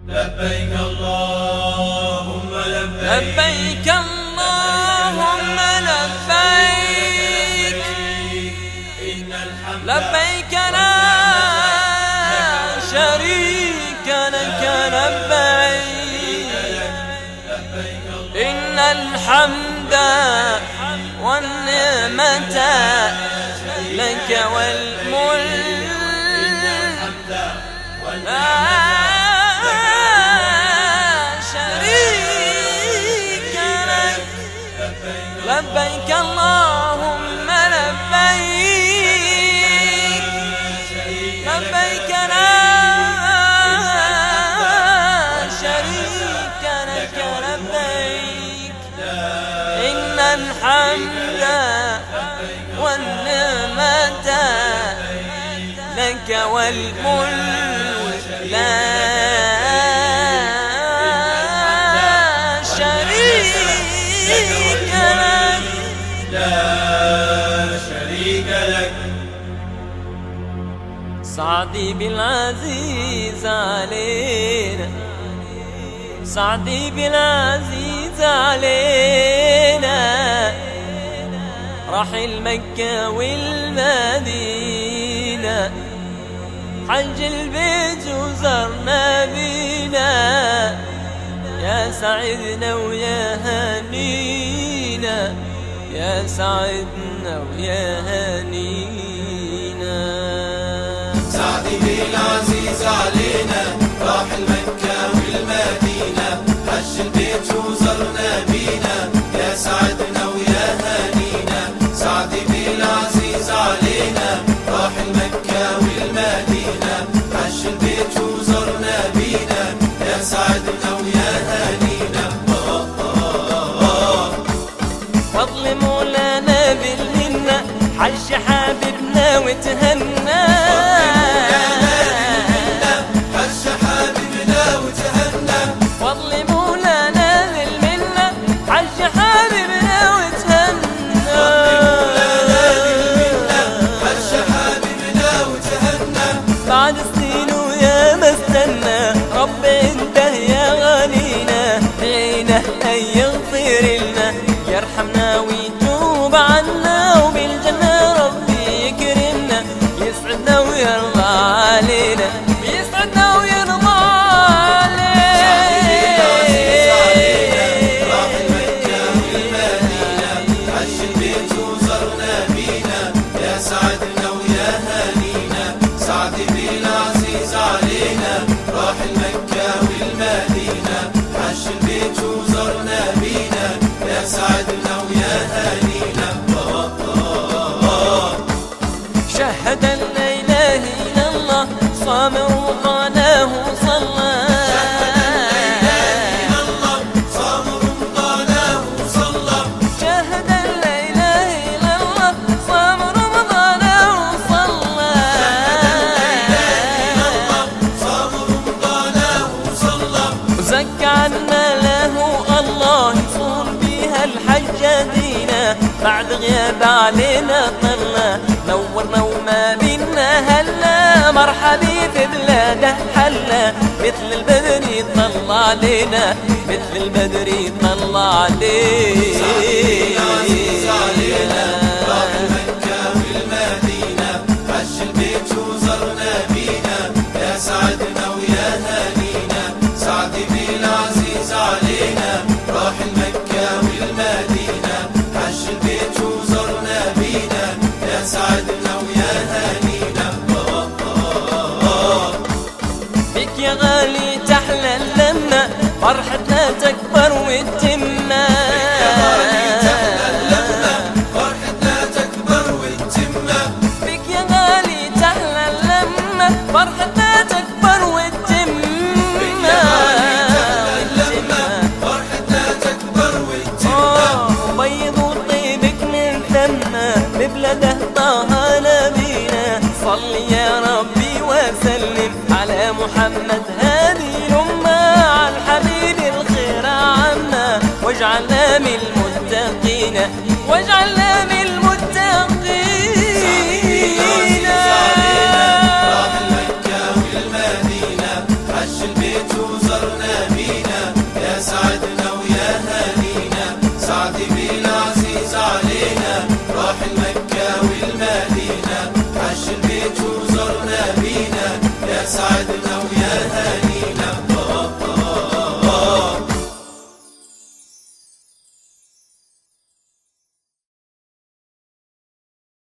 لبيك اللهم لبيك، لبيك اللهم لبيك، لبيك لا شريك لك لبيك، إن الحمد والنعمة لك والملك لا شريك لك. لبيك اللهم لبيك، لبيك لا شريك لك لبيك، إن الحمد والنعمة لك والملك لا شريك لك، لا شريك لك. سعدي بالعزيز علينا، سعدي بالعزيز علينا، رحل مكة والمدينة، حج البيت وزرنا بينا، يا سعدنا ويا هنينا، يا سعدنا ويا هنينا. سعدي بالعزيز علينا، راحل مكة والمدينة، حج البيت وزرنا بينا، يا سعدنا ويا هنينا. سعدي بالعزيز علينا، راحل مكة والمدينة، حج البيت وزرنا بينا، يا سعدنا ويا هنينا. فضل مولانا بالمنة، حج حبيبنا وتهنى، حج حبيبنا وتهنى. فضل مولانا بالمنة، حج حبيبنا وتهنى، حج حبيبنا وتهنى. بعد سنين ويا ما استنى، رب انته يا غنينا، دعينا ان يغفر لنا، يرحمنا ويتوب عنا، وبالجنة ربي يكرمنا، يسعدنا ويرضى علينا، يسعدنا ويرضى علينا. راح مكة والمدينة، حج البيت وزرنا بينا، يا سعدنا ويا هنينا. سعدي بالعزيز علينا، راح مكة والمدينة، حج البيت وزرنا بينا، يا سعدنا ويا هنينا. شهد أن لا إله إلا الله، صام رمضانه وصلى، صام رمضانه وصلى. شهد أن لا إله إلا الله، صام رمضانه وصلى، صام رمضانه وصلى. وزكى عنا له الله، يصون بها الحج دينا، بعد غياب علينا طلنا، نورنا وما بينا هلا، مرحبي في بلاده حلا، مثل البدر يطلع علينا، مثل البدر يطلع علينا. راح مكة والمدينة، حج البيت وزرنا بينا، يا سعدنا ويا هنينا. سعدي بالعزيز علينا، راح مكة والمدينة، حج البيت وزرنا بينا، يا سعدنا ويا هنينا. بك يا غالي تحلى اللمة، فرحتنا تكبر وتتمة، فرحتنا تكبر وتتمة. بك يا غالي تحلى اللمة، فرحتنا تكبر وتتمة، فرحتنا تكبر وتتمة. بيض وطيبك من ثمة، ببلده طه نبينا، صل يا ربي وسلم على محمد هادي الأمة، على الحبيب الخير عنا، واجعلنا من المتقين، واجعلنا من المتقين. راح مكة والمدينة، حج البيت وزرنا بينا، يا سعدنا ويا هنينا، سعد بن عزيز علينا، راح المكة والمدينة، عش البيت وزرنا بينا، يا سعدنا ويا